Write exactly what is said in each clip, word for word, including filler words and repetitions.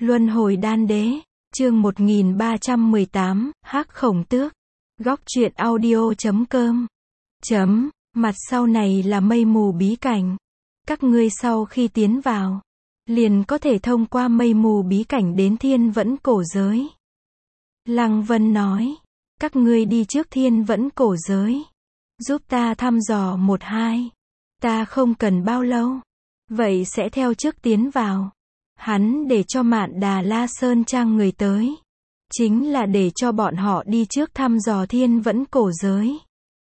Luân hồi đan đế, chương một nghìn ba trăm mười tám, Hắc Khổng Tước. Góc truyện audio chấm com. Chấm, mặt sau này là mây mù bí cảnh. Các ngươi sau khi tiến vào, liền có thể thông qua mây mù bí cảnh đến thiên vẫn cổ giới. Lăng Vân nói, các ngươi đi trước thiên vẫn cổ giới. Giúp ta thăm dò một hai. Ta không cần bao lâu. Vậy sẽ theo trước tiến vào. Hắn để cho Mạn Đà La Sơn Trang người tới. Chính là để cho bọn họ đi trước thăm dò thiên vẫn cổ giới.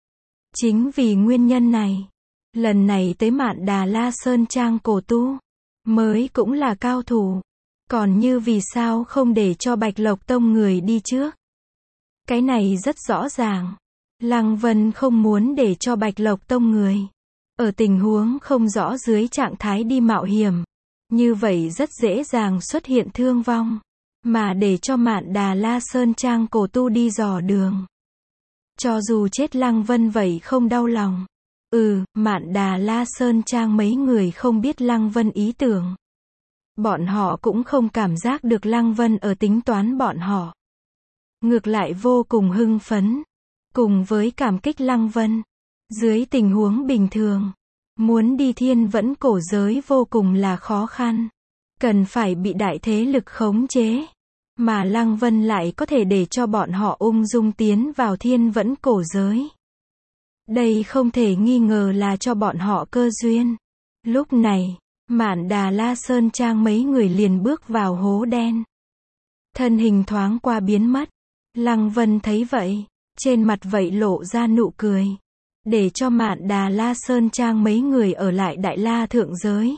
Chính vì nguyên nhân này, lần này tới Mạn Đà La Sơn Trang cổ tu, mới cũng là cao thủ. Còn như vì sao không để cho Bạch Lộc Tông người đi trước? Cái này rất rõ ràng. Lăng Vân không muốn để cho Bạch Lộc Tông người ở tình huống không rõ dưới trạng thái đi mạo hiểm. Như vậy rất dễ dàng xuất hiện thương vong. Mà để cho Mạn Đà La Sơn Trang cổ tu đi dò đường. Cho dù chết Lăng Vân vậy không đau lòng. Ừ, Mạn Đà La Sơn Trang mấy người không biết Lăng Vân ý tưởng. Bọn họ cũng không cảm giác được Lăng Vân ở tính toán bọn họ. Ngược lại vô cùng hưng phấn. Cùng với cảm kích Lăng Vân. Dưới tình huống bình thường, muốn đi thiên vẫn cổ giới vô cùng là khó khăn. Cần phải bị đại thế lực khống chế. Mà Lăng Vân lại có thể để cho bọn họ ung dung tiến vào thiên vẫn cổ giới. Đây không thể nghi ngờ là cho bọn họ cơ duyên. Lúc này, Mạn Đà La Sơn Trang mấy người liền bước vào hố đen. Thân hình thoáng qua biến mất. Lăng Vân thấy vậy, trên mặt vậy lộ ra nụ cười. Để cho Mạn Đà La Sơn Trang mấy người ở lại Đại La Thượng Giới.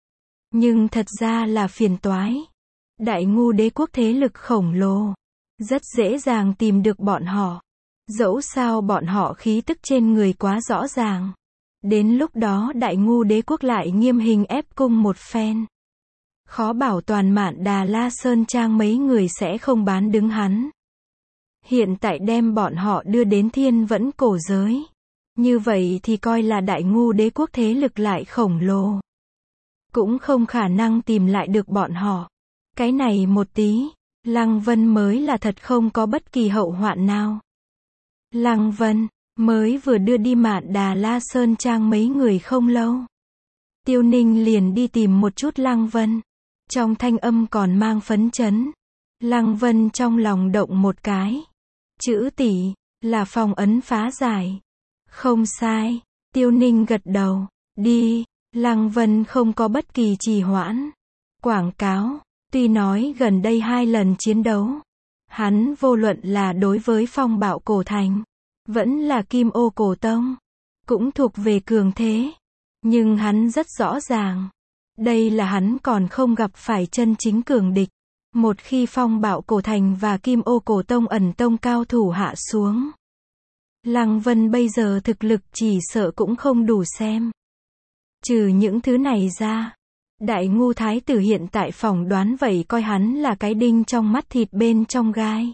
Nhưng thật ra là phiền toái. Đại Ngu Đế quốc thế lực khổng lồ. Rất dễ dàng tìm được bọn họ. Dẫu sao bọn họ khí tức trên người quá rõ ràng. Đến lúc đó Đại Ngu Đế quốc lại nghiêm hình ép cung một phen. Khó bảo toàn Mạn Đà La Sơn Trang mấy người sẽ không bán đứng hắn. Hiện tại đem bọn họ đưa đến thiên vẫn cổ giới. Như vậy thì coi là Đại Ngu Đế quốc thế lực lại khổng lồ. Cũng không khả năng tìm lại được bọn họ. Cái này một tí, Lăng Vân mới là thật không có bất kỳ hậu hoạn nào. Lăng Vân, mới vừa đưa đi Mạn Đà La Sơn Trang mấy người không lâu. Tiêu Ninh liền đi tìm một chút Lăng Vân. Trong thanh âm còn mang phấn chấn. Lăng Vân trong lòng động một cái. Chữ tỷ, là phong ấn phá giải. Không sai, Tiêu Ninh gật đầu, đi, Lăng Vân không có bất kỳ trì hoãn. Quảng cáo, tuy nói gần đây hai lần chiến đấu, hắn vô luận là đối với Phong Bạo Cổ Thành, vẫn là Kim Ô Cổ Tông, cũng thuộc về cường thế. Nhưng hắn rất rõ ràng, đây là hắn còn không gặp phải chân chính cường địch. Một khi Phong Bạo Cổ Thành và Kim Ô Cổ Tông ẩn tông cao thủ hạ xuống, Lăng Vân bây giờ thực lực chỉ sợ cũng không đủ xem. Trừ những thứ này ra, Đại Ngu Thái tử hiện tại phỏng đoán vậy coi hắn là cái đinh trong mắt thịt bên trong gai.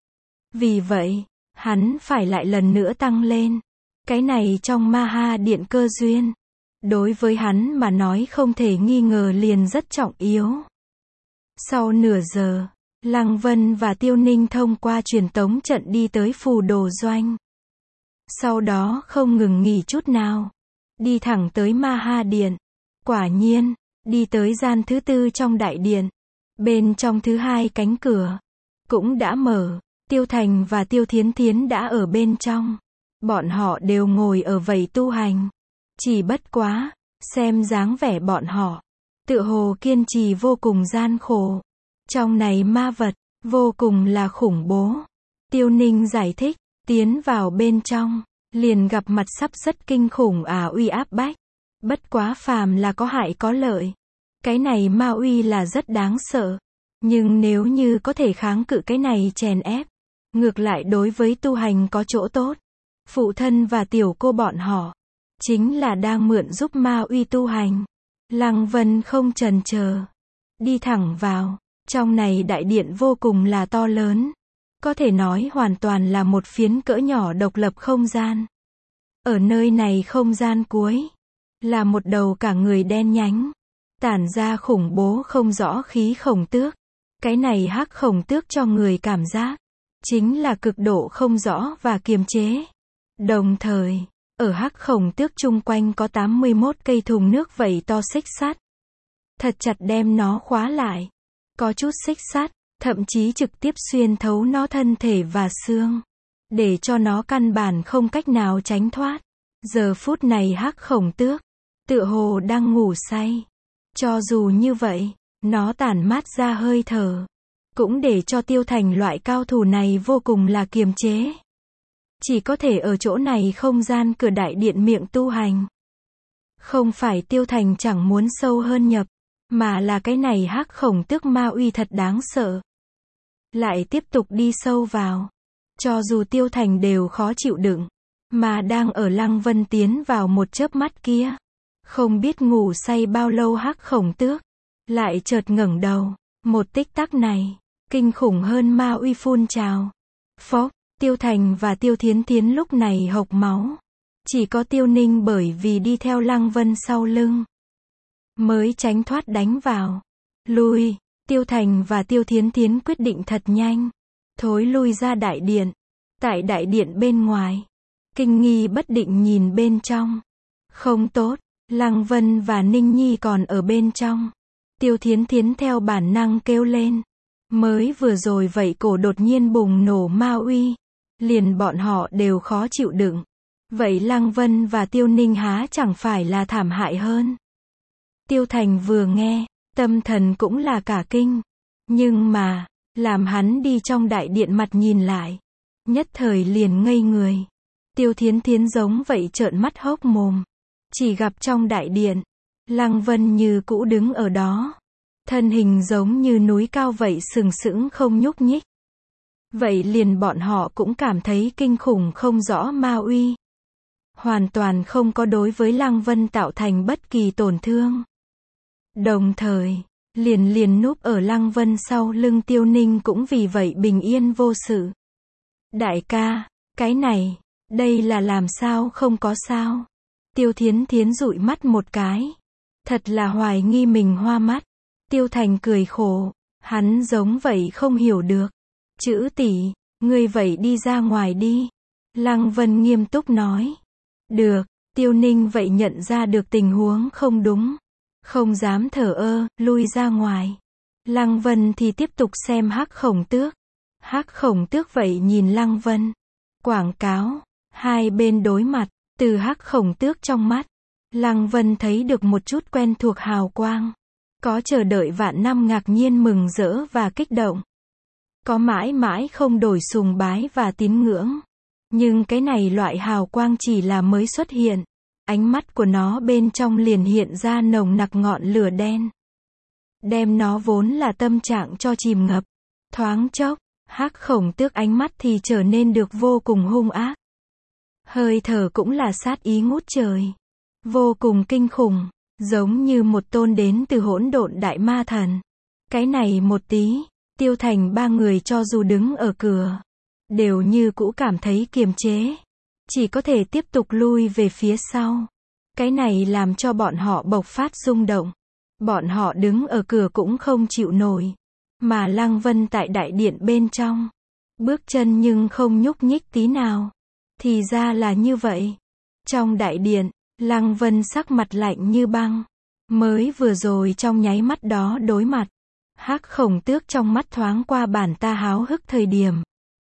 Vì vậy, hắn phải lại lần nữa tăng lên. Cái này trong Ma Ha Điện cơ duyên. Đối với hắn mà nói không thể nghi ngờ liền rất trọng yếu. Sau nửa giờ, Lăng Vân và Tiêu Ninh thông qua truyền tống trận đi tới Phù Đồ Doanh. Sau đó không ngừng nghỉ chút nào. Đi thẳng tới Ma Ha Điện. Quả nhiên, đi tới gian thứ tư trong đại điện. Bên trong thứ hai cánh cửa cũng đã mở. Tiêu Thành và Tiêu Thiến Thiến đã ở bên trong. Bọn họ đều ngồi ở vậy tu hành. Chỉ bất quá, xem dáng vẻ bọn họ, tựa hồ kiên trì vô cùng gian khổ. Trong này ma vật, vô cùng là khủng bố. Tiêu Ninh giải thích, tiến vào bên trong, liền gặp mặt sắp rất kinh khủng à uy áp bách. Bất quá phàm là có hại có lợi. Cái này ma uy là rất đáng sợ. Nhưng nếu như có thể kháng cự cái này chèn ép, ngược lại đối với tu hành có chỗ tốt. Phụ thân và tiểu cô bọn họ, chính là đang mượn giúp ma uy tu hành. Lăng Vân không chần chờ, đi thẳng vào. Trong này đại điện vô cùng là to lớn. Có thể nói hoàn toàn là một phiến cỡ nhỏ độc lập không gian. Ở nơi này không gian cuối, là một đầu cả người đen nhánh, tản ra khủng bố không rõ khí khổng tước. Cái này Hắc Khổng Tước cho người cảm giác chính là cực độ không rõ và kiềm chế. Đồng thời, ở Hắc Khổng Tước chung quanh có tám mươi mốt cây thùng nước vậy to xích sắt. Thật chặt đem nó khóa lại. Có chút xích sắt, thậm chí trực tiếp xuyên thấu nó thân thể và xương, để cho nó căn bản không cách nào tránh thoát. Giờ phút này Hắc Khổng Tước tựa hồ đang ngủ say. Cho dù như vậy, nó tản mát ra hơi thở, cũng để cho Tiêu Thành loại cao thủ này vô cùng là kiềm chế. Chỉ có thể ở chỗ này không gian cửa đại điện miệng tu hành. Không phải Tiêu Thành chẳng muốn sâu hơn nhập, mà là cái này Hắc Khổng Tước ma uy thật đáng sợ. Lại tiếp tục đi sâu vào. Cho dù Tiêu Thành đều khó chịu đựng, mà đang ở Lăng Vân tiến vào một chớp mắt kia. Không biết ngủ say bao lâu Hắc Khổng Tước lại chợt ngẩng đầu. Một tích tắc này, kinh khủng hơn ma uy phun trào. Phốc, Tiêu Thành và Tiêu Thiến Thiến lúc này hộc máu. Chỉ có Tiêu Ninh bởi vì đi theo Lăng Vân sau lưng, mới tránh thoát đánh vào. Lui, Tiêu Thành và Tiêu Thiến Thiến quyết định thật nhanh. Thối lui ra đại điện. Tại đại điện bên ngoài, kinh nghi bất định nhìn bên trong. Không tốt, Lăng Vân và Ninh Nhi còn ở bên trong. Tiêu Thiến Thiến theo bản năng kêu lên. Mới vừa rồi vậy cổ đột nhiên bùng nổ ma uy. Liền bọn họ đều khó chịu đựng. Vậy Lăng Vân và Tiêu Ninh há chẳng phải là thảm hại hơn. Tiêu Thành vừa nghe, tâm thần cũng là cả kinh. Nhưng mà, làm hắn đi trong đại điện mặt nhìn lại. Nhất thời liền ngây người. Tiêu Thiến Thiến giống vậy trợn mắt hốc mồm. Chỉ gặp trong đại điện, Lăng Vân như cũ đứng ở đó. Thân hình giống như núi cao vậy sừng sững không nhúc nhích. Vậy liền bọn họ cũng cảm thấy kinh khủng không rõ ma uy. Hoàn toàn không có đối với Lăng Vân tạo thành bất kỳ tổn thương. Đồng thời, liền liền núp ở Lăng Vân sau lưng Tiêu Ninh cũng vì vậy bình yên vô sự. Đại ca, cái này, đây là làm sao không có sao. Tiêu Thiến Thiến dụi mắt một cái. Thật là hoài nghi mình hoa mắt. Tiêu Thành cười khổ. Hắn giống vậy không hiểu được. Chữ tỷ, ngươi vậy đi ra ngoài đi. Lăng Vân nghiêm túc nói. Được, Tiêu Ninh vậy nhận ra được tình huống không đúng. Không dám thở ơ, lui ra ngoài. Lăng Vân thì tiếp tục xem Hắc Khổng Tước. Hắc Khổng Tước vậy nhìn Lăng Vân. Quảng cáo, hai bên đối mặt, từ Hắc Khổng Tước trong mắt. Lăng Vân thấy được một chút quen thuộc hào quang. Có chờ đợi vạn năm ngạc nhiên mừng rỡ và kích động. Có mãi mãi không đổi sùng bái và tín ngưỡng. Nhưng cái này loại hào quang chỉ là mới xuất hiện. Ánh mắt của nó bên trong liền hiện ra nồng nặc ngọn lửa đen. Đem nó vốn là tâm trạng cho chìm ngập. Thoáng chốc, Hắc Khổng Tước ánh mắt thì trở nên được vô cùng hung ác. Hơi thở cũng là sát ý ngút trời. Vô cùng kinh khủng. Giống như một tôn đến từ hỗn độn đại ma thần. Cái này một tí, Tiêu Thành ba người cho dù đứng ở cửa, đều như cũ cảm thấy kiềm chế. Chỉ có thể tiếp tục lui về phía sau. Cái này làm cho bọn họ bộc phát rung động. Bọn họ đứng ở cửa cũng không chịu nổi. Mà Lăng Vân tại đại điện bên trong. Bước chân nhưng không nhúc nhích tí nào. Thì ra là như vậy. Trong đại điện, Lăng Vân sắc mặt lạnh như băng. Mới vừa rồi trong nháy mắt đó đối mặt. Hắc Khổng Tước trong mắt thoáng qua bản ta háo hức thời điểm.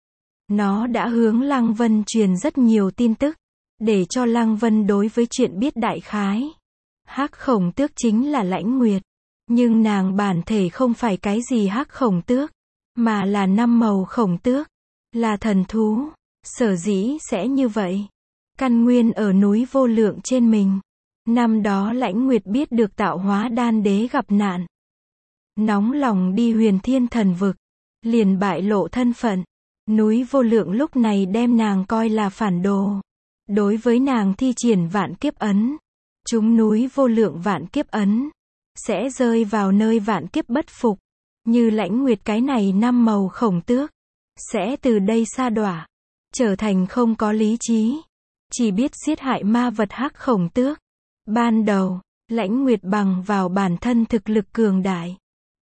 Nó đã hướng Lăng Vân truyền rất nhiều tin tức. Để cho Lăng Vân đối với chuyện biết đại khái. Hắc Khổng Tước chính là Lãnh Nguyệt. Nhưng nàng bản thể không phải cái gì Hắc Khổng Tước. Mà là năm màu khổng tước. Là thần thú. Sở dĩ sẽ như vậy. Căn nguyên ở núi vô lượng trên mình. Năm đó Lãnh Nguyệt biết được tạo hóa đan đế gặp nạn. Nóng lòng đi huyền thiên thần vực. Liền bại lộ thân phận. Núi vô lượng lúc này đem nàng coi là phản đồ. Đối với nàng thi triển vạn kiếp ấn. Chúng núi vô lượng vạn kiếp ấn. Sẽ rơi vào nơi vạn kiếp bất phục. Như Lãnh Nguyệt cái này năm màu khổng tước. Sẽ từ đây sa đọa. Trở thành không có lý trí. Chỉ biết giết hại ma vật Hắc Khổng Tước. Ban đầu, Lãnh Nguyệt bằng vào bản thân thực lực cường đại.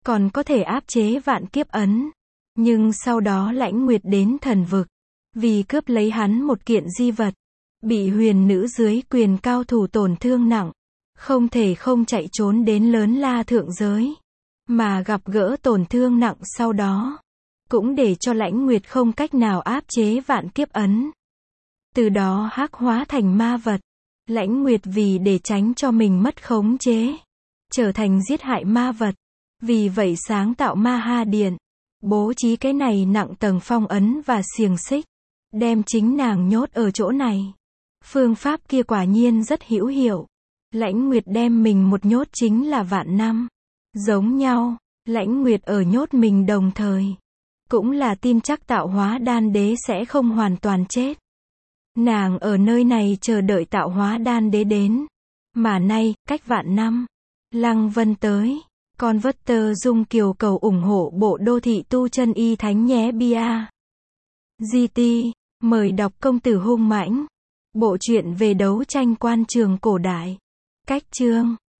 còn có thể áp chế vạn kiếp ấn. Nhưng sau đó Lãnh Nguyệt đến thần vực, vì cướp lấy hắn một kiện di vật, bị huyền nữ dưới quyền cao thủ tổn thương nặng, không thể không chạy trốn đến Lớn La thượng giới, mà gặp gỡ tổn thương nặng sau đó, cũng để cho Lãnh Nguyệt không cách nào áp chế vạn kiếp ấn. Từ đó hắc hóa thành ma vật. Lãnh Nguyệt vì để tránh cho mình mất khống chế, trở thành giết hại ma vật, vì vậy sáng tạo Ma Ha Điện, bố trí cái này nặng tầng phong ấn và xiềng xích, đem chính nàng nhốt ở chỗ này. Phương pháp kia quả nhiên rất hữu hiệu. Lãnh Nguyệt đem mình một nhốt chính là vạn năm. Giống nhau, Lãnh Nguyệt ở nhốt mình đồng thời, cũng là tin chắc tạo hóa đan đế sẽ không hoàn toàn chết. Nàng ở nơi này chờ đợi tạo hóa đan đế đến. Mà nay, cách vạn năm, Lăng Vân tới. Con vất tơ dung kiều cầu ủng hộ bộ đô thị tu chân y thánh nhé bia. giê tê, mời đọc Công tử hung mãnh. Bộ truyện về đấu tranh quan trường cổ đại. Cách chương